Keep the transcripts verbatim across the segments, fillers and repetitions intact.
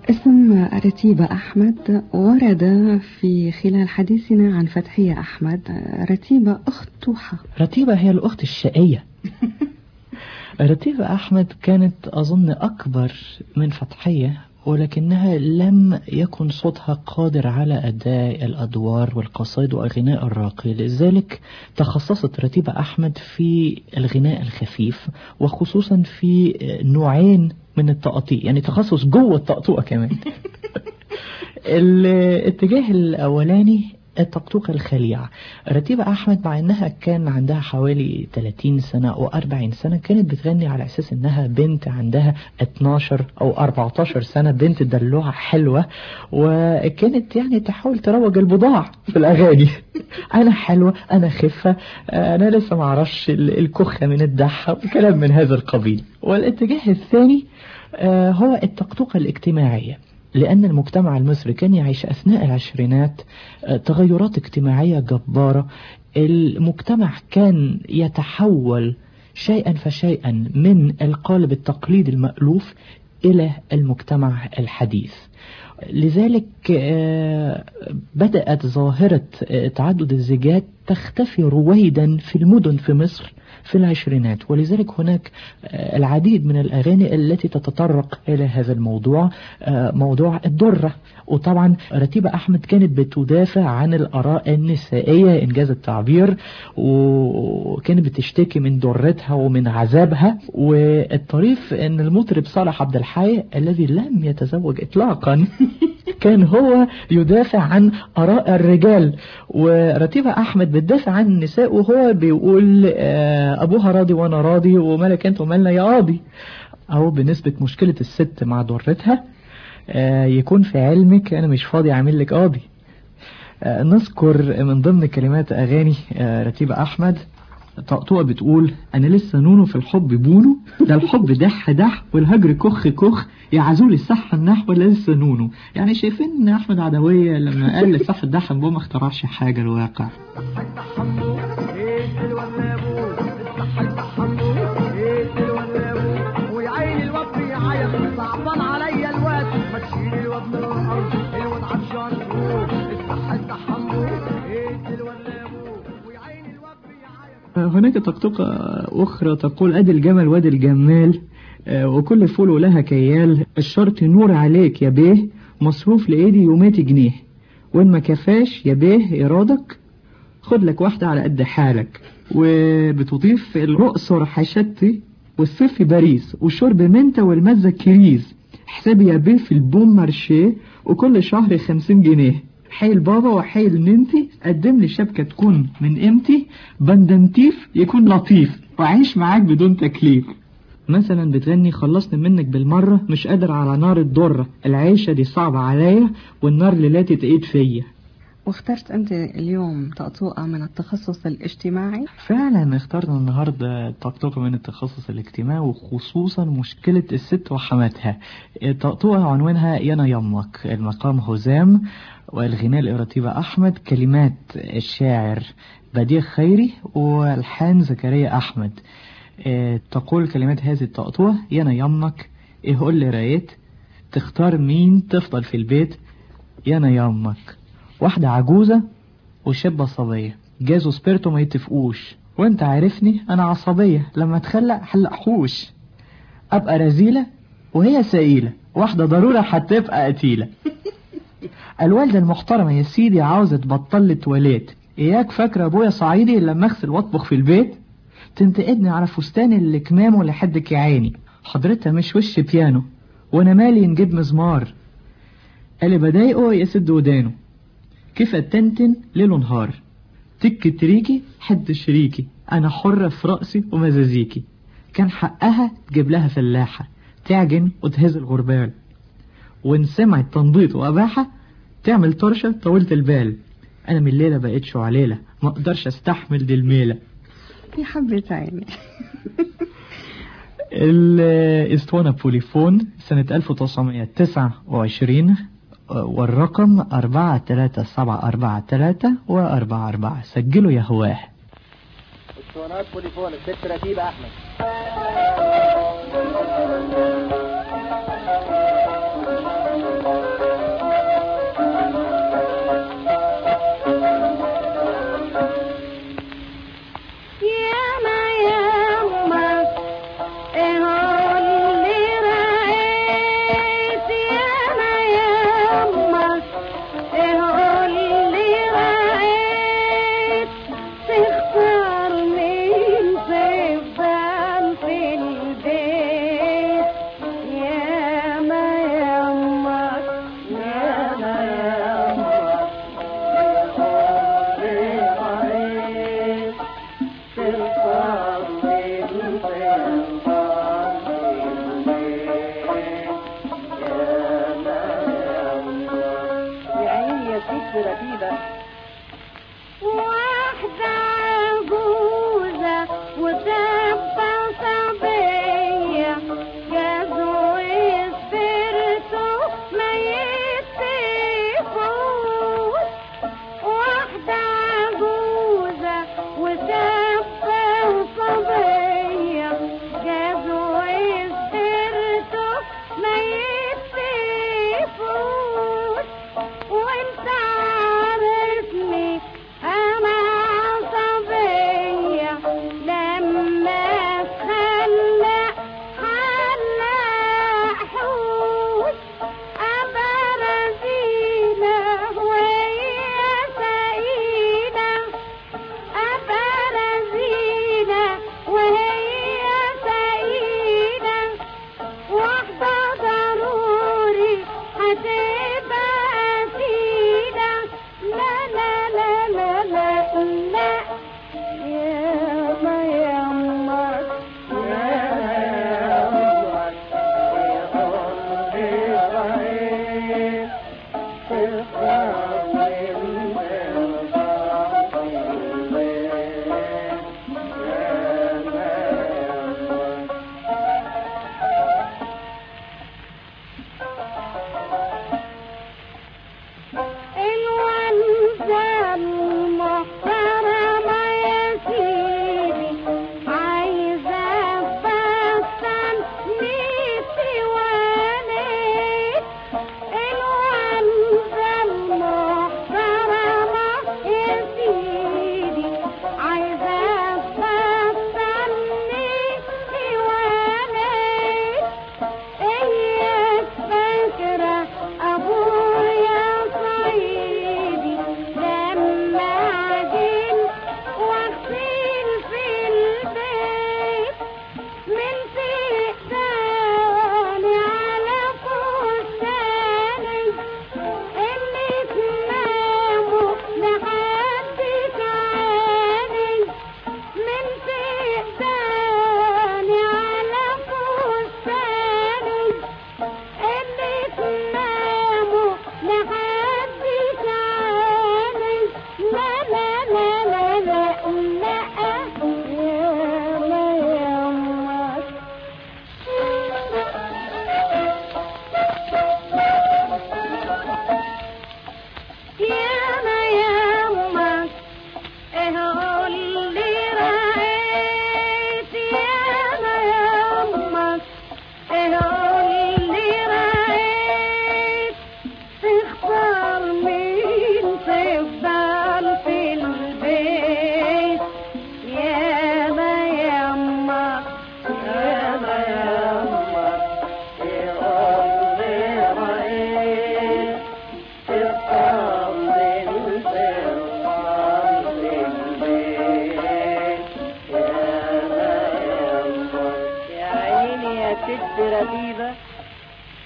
اسم رتيبة أحمد ورد في خلال حديثنا عن فتحية أحمد. رتيبة أخت توحة. رتيبة هي الأخت الشقية. رتيبة أحمد كانت أظن أكبر من فتحية، ولكنها لم يكن صوتها قادر على أداء الأدوار والقصائد وغناء الراقي، لذلك تخصصت رتيبة أحمد في الغناء الخفيف، وخصوصا في نوعين من التقطيع، يعني تخصص جوه التقطوع كمان. الاتجاه الأولاني التقطوق الخليع. رتيبة أحمد مع أنها كان عندها حوالي ثلاثين سنة أو أربعين سنة كانت بتغني على أساس أنها بنت عندها اثناشر أو أربعة عشر سنة، بنت دلوعة حلوة، وكانت يعني تحاول تروج البضاع في الأغاني. أنا حلوة، أنا خفة، أنا لسه معرفش الكخة من الدحة وكلام من هذا القبيل. والاتجاه الثاني هو التقطوقة الاجتماعية، لأن المجتمع المصري كان يعيش أثناء العشرينات تغيرات اجتماعية جبارة. المجتمع كان يتحول شيئا فشيئا من القالب التقليدي المألوف إلى المجتمع الحديث. لذلك بدأت ظاهرة تعدد الزيجات تختفي رويدا في المدن في مصر في العشرينات، ولذلك هناك العديد من الأغاني التي تتطرق إلى هذا الموضوع، موضوع الدرة. وطبعا رتيبة أحمد كانت بتدافع عن الآراء النسائية إنجاز التعبير، وكانت بتشتكي من درتها ومن عذابها. والطريف أن المطرب صالح عبد الحي الذي لم يتزوج إطلاقا كان هو يدافع عن آراء الرجال، ورتيبة أحمد بتدافع عن النساء وهو بيقول أبوها راضي وأنا راضي ومالك أنت ومالنا يا قاضي. أو بالنسبة مشكلة الست مع درتها، يكون في علمك أنا مش فاضي أعمل لك قاضي. نذكر من ضمن كلمات أغاني رتيبة أحمد طقطوقة بتقول أنا لسه نونو في الحب بونو، ده الحب دح دح والهجر كخ كخ، يا عزول الصحة النحو ولا لسه نونو. يعني شايفين ان أحمد عدوية لما قال لصح الدح بو ما اخترعش حاجة الواقع. هناك طقطقة أخرى تقول أدي الجمل وادي الجمال، وكل فول لها كيال، الشرط نور عليك يا بيه، مصروف لإيدي يوماتي جنيه، وإن ما كفاش يا بيه إرادك خد لك واحدة على قد حالك. وبتضيف الرقصر حشتي والصيف في باريس والشرب منتا والمزة كريز، حسابي يا بيه في البوم مارشيه وكل شهر خمسين جنيه، حيل بابا وحيل ننتي قدم لي شبكة تكون من قيمتي، بندنتيف يكون لطيف وعيش معاك بدون تكليف. مثلا بتغني خلصني منك بالمرة، مش قادر على نار الضرة، العيشة دي صعبة عليا والنار ليلاتي تقيد فيا. واخترت أنت اليوم طقطوقة من التخصص الاجتماعي؟ فعلا اخترنا النهاردة طقطوقة من التخصص الاجتماعي، وخصوصا مشكلة الست وحماتها. طقطوقة عنوانها يانا يمك، المقام هزام، والغناء لرتيبة أحمد، كلمات الشاعر بديع خيري والحان زكريا أحمد. اه تقول كلمات هذه الطقطوة يانا يمك، ايه قول لي رايت تختار مين تفضل في البيت، يانا يمك واحدة عجوزة وشابة صبية جازوا سبيرتو ما يتفقوش، وانت عارفني انا عصبية لما تخلق حلق حوش، ابقى رزيلة وهي سئيلة، واحدة ضرورة هتبقى قتيلة. الوالدة المحترمة يا سيدي عاوزة تبطل لي تواليت، اياك فاكرة ابويا صعيدي لما اغسل واطبخ في البيت، تنتقدني على فستان اللي كمامه لحدك يا عيني، حضرتها مش وش بيانو وانا مالي نجيب مزمار، اللي بضايقه يسد ودانه، كيف التنتن ليل ونهار، تك تريكي حد شريكي، انا حرة في رأسي ومزازيكي، كان حقها تجيب لها فلاحة تعجن وتهز الغربال، وان سمعت تنضيط واباحة تعمل طرشة طولت البال، انا من الليلة بقيت شو عليلة ما اقدرش استحمل دي الميلة. يا حبة عيني. الاسطوانة بوليفون سنة ألف وتسعمائة وتسعة وعشرين، والرقم أربعة ثلاثة سبعة أربعة ثلاثة وأربعة أربعة، سجلوا يا هواه. اسطوانات بوليفون الست رتيبة أحمد.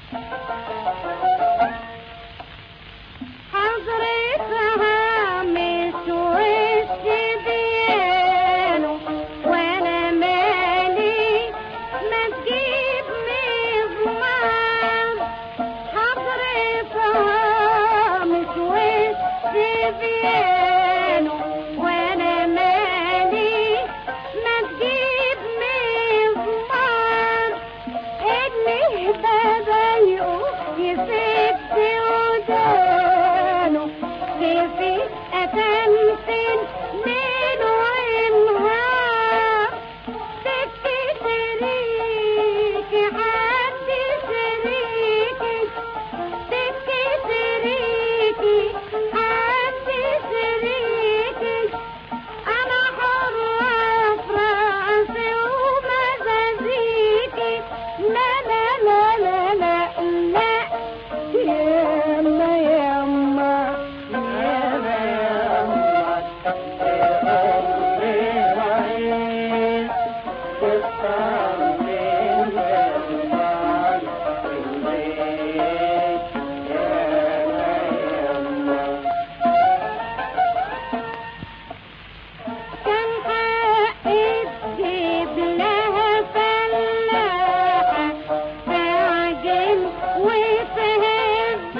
حضرتها مش وش ديانه وانا مالي ما تجيب مزمار. حضرتها مش وش ديانه وانا مالي ما تجيب مزمار. اللي بدا يقف يسد ودانه في أتمثل ليل ونهار. سكي شريكي عدي شريكي سكي شريكي عدي شريكي. أنا حرة في راسي ومزازيكي. لا لا لا لا لا لا ياما ياما ياما ياما كان حقي تجيب لها فلاحة تعجن وتهز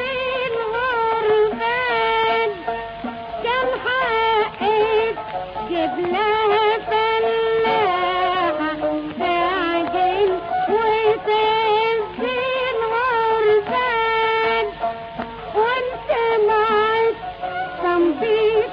الغربان. كان حقي تجيب لها فلاحة تعجن وتهز الغربان. وانت معك تنبيط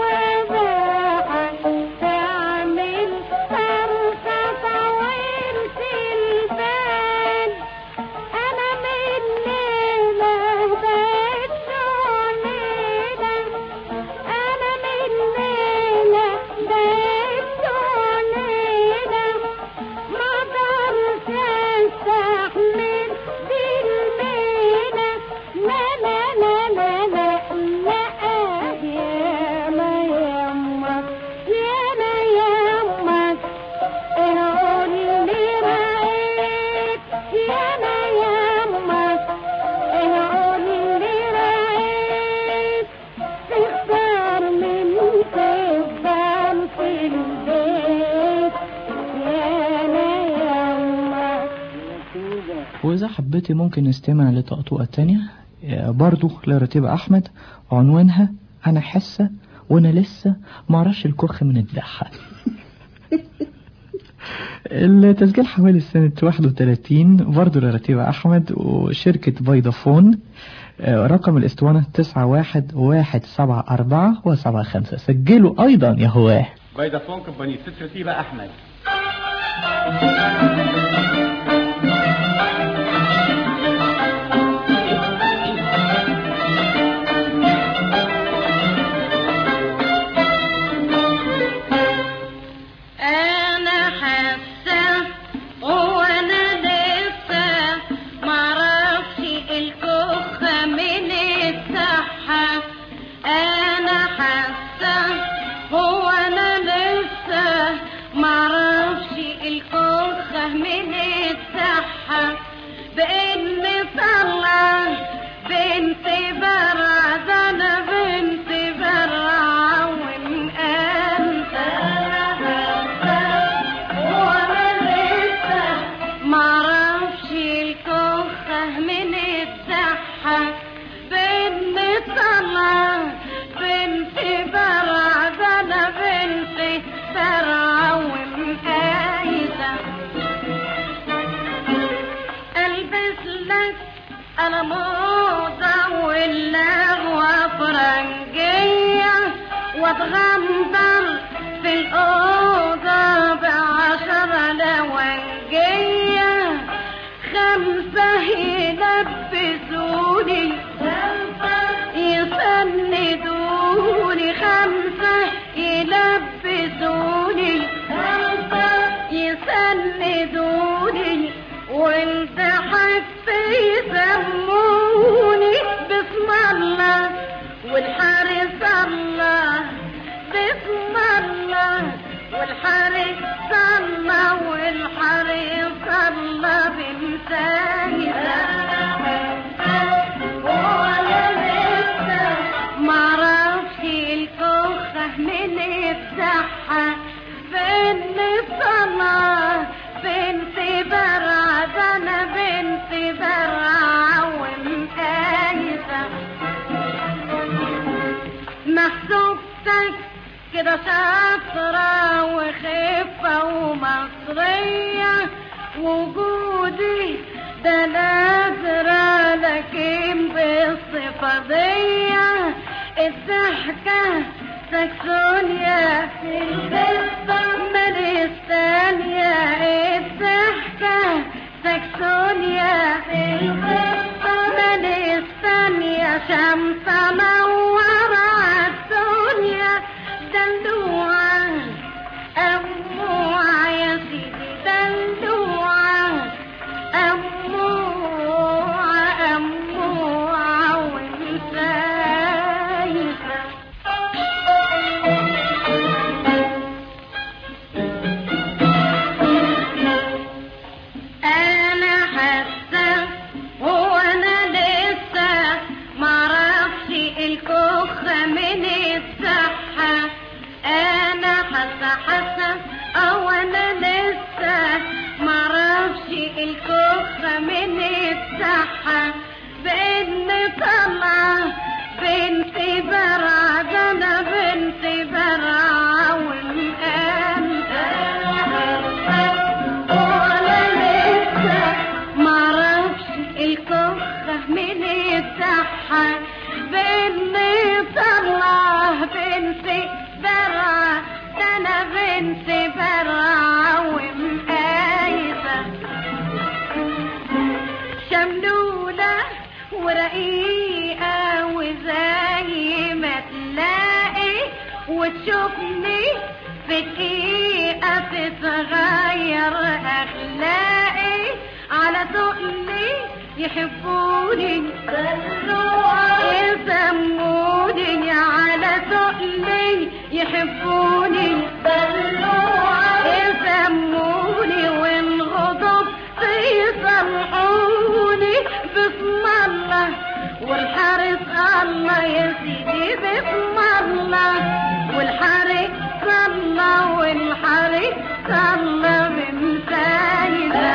وباحة تعمل فرصة طويلة البال. أنا من ليلة بقيت شعليلة. أنا من ليلة بقيت شعليلة. ما قدرت أستحمل دي الميلة. لا لا لا لا لا لا ياما يامك ياما يامك قول لي رأيك. ياما يامك قول لي رأيك. تختار من تفضل في البيت. ياما يامك. وإذا حبيتي ممكن نستمع لطقطوقة تانية آه، برضو لرتيبة أحمد، عنوانها أنا حاسة وأنا لسه معرفش الكخ من الدحة. التسجيل حوالي سنة واحد وثلاثين برضو لرتيبة أحمد وشركة فودافون. آه، رقم الاسطوانة تسعة واحد واحد سبعة أربعة وسبعة خمسة. سجلوا أيضا يا هواه. فودافون كومباني ست رتيبة أحمد. أنا حاسة وأنا لسه معرفش الكخ من الصحة. أنا حاسة وأنا لسه معرفش الكخ من الصحة. بإن طلع بنت برعة أنا بنت برعة وإن أنت معرفش الكخة من الصحة. بنت طلع بنت برعة أنا بنت برعة ومقايدة. ألبس لك أنا موضة واللغوة فرنجية واتغمضر في الأوضة بعشرة لونجية. خمسة يلبسوني يسندوني. خمسة يلبسوني يسندوني. والضحك يسموني بسم الله والحارس الله. بسم الله والحارس الله والحارس الله بمسايدة. كده شاطرة وخفة ومصرية وجودي ده نادرة لكن بالصفادية الضحكة ساكسونيا ماليش تانية الضحكة ساكسونيا ماليش تانية شمس منورة الدنيا دلوعة أموعة يا سيدي دلوعة أموعة أموعة ومسايسة أنا حاسة وأنا لسه معرفش الكخ من الصحة أنا حاسة حاسة أو أنا لسه معرفش الكخ من الصحة بإن طلع بنتي برع ده أنا بنتي برع والآن وأنا لسه معرفش الكخ من الصحة بإن طلع بنتي برع ده أنا بنتي برع ومقايسة شملولة ورقيقة وزي ما تلاقي وتشوفني في دقيقة تتغير أخلاقي على تقلي يحبوني يسموني على تقلي يحبوني يسموني والغضب يصلحوني باسم الله والحارس الله يا سيدي باسم الله والحارس الله والحارس الله من سايدة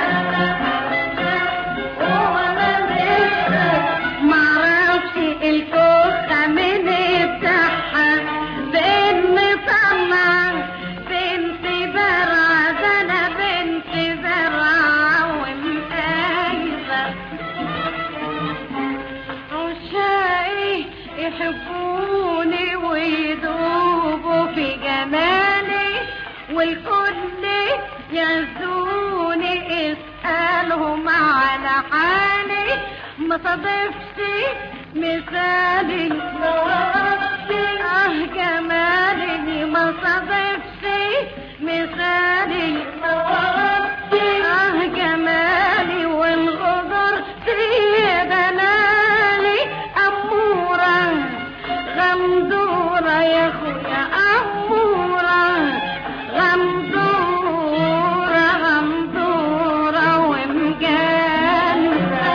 وانا لسه معرفش الكوخة من بتاعها بإن طلع بنتي برع ده انا بنتي برع ومقايسة عشاقي يحبوني ويدوبوا في جمالي والكل يعزوني اسألهم على حالي ما صادفش مثالي اه جمالي ما صادفش مثالي اه جمالي والغدر في دلالي أمورة غمدورة يا خويا أمورة غمدورة غمدورة ومجانسة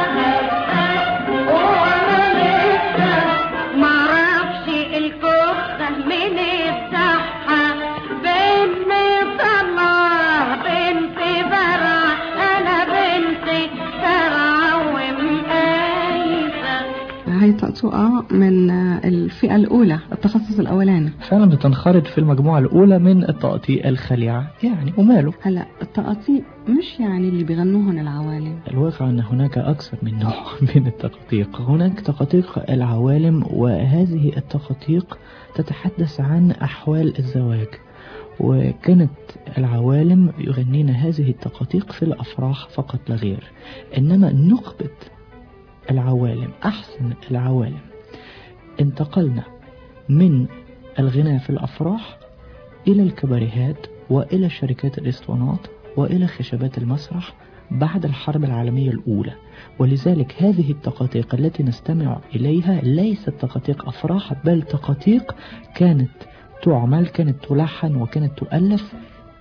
وانا لسه معرفش الكخة من بتاعها بنتي طلع بنتي برع انا بنتي برع ومقايسة. هاي طقطقة من الفئة الأولى التخصص الأولاني فعلا بتنخرط في المجموعة الأولى من التقطيع الخليعة يعني وماله. هلا التقاطيع مش يعني اللي بيغنوهن العوالم. الواقع أن هناك أكثر من نوع من التقطيق. هناك تقطيق العوالم وهذه التقطيق تتحدث عن أحوال الزواج وكانت العوالم يغنين هذه التقطيق في الأفراح فقط لا غير. إنما نخبة العوالم أحسن العوالم انتقلنا من الغناء في الأفراح إلى الكباريهات وإلى شركات الإسطوانات وإلى خشبات المسرح بعد الحرب العالمية الأولى. ولذلك هذه التقاطيق التي نستمع إليها ليست تقاطيق أفراح بل تقاطيق كانت تعمل كانت تلحن وكانت تؤلف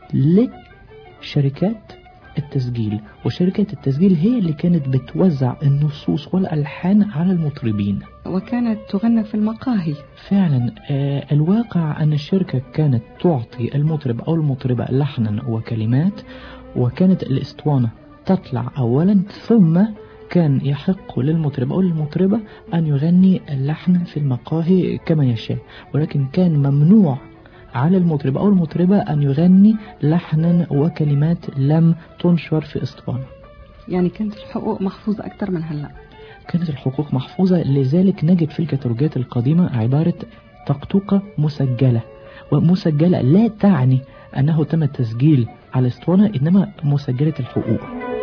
لشركات التسجيل، وشركات التسجيل هي اللي كانت بتوزع النصوص والألحان على المطربين وكانت تغنى في المقاهي. فعلا آه الواقع أن الشركة كانت تعطي المطرب أو المطربة لحنا وكلمات، وكانت الإسطوانة تطلع أولا ثم كان يحق للمطرب أو المطربة أن يغني اللحن في المقاهي كما يشاء، ولكن كان ممنوع على المطرب أو المطربة أن يغني لحنا وكلمات لم تنشر في اسطوانة. يعني كانت الحقوق محفوظة أكتر من هلأ؟ كانت الحقوق محفوظة، لذلك نجد في الكتالوجات القديمة عبارة طقطوقة مسجلة، ومسجلة لا تعني أنه تم التسجيل على اسطوانة، إنما مسجلة الحقوق.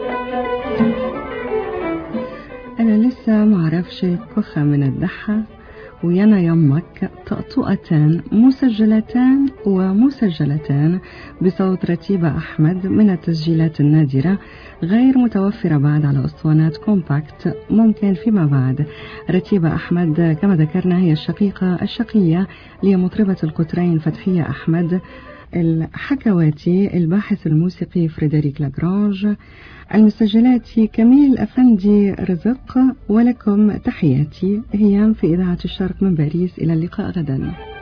أنا لسه معرفش كخة من الدحة ويانا يمك، طقطقتان مسجلتان ومسجلتان بصوت رتيبة أحمد من التسجيلات النادرة غير متوفرة بعد على أسطوانات كومباكت ممكن فيما بعد. رتيبة أحمد كما ذكرنا هي الشقيقة الشقية لمطربة القطرين فتحية أحمد، الحكواتي الباحث الموسيقي فريدريك لاجرانج، المسجلات كميل أفندي رزق، ولكم تحياتي هيام في إذاعة الشرق من باريس. إلى اللقاء غدا.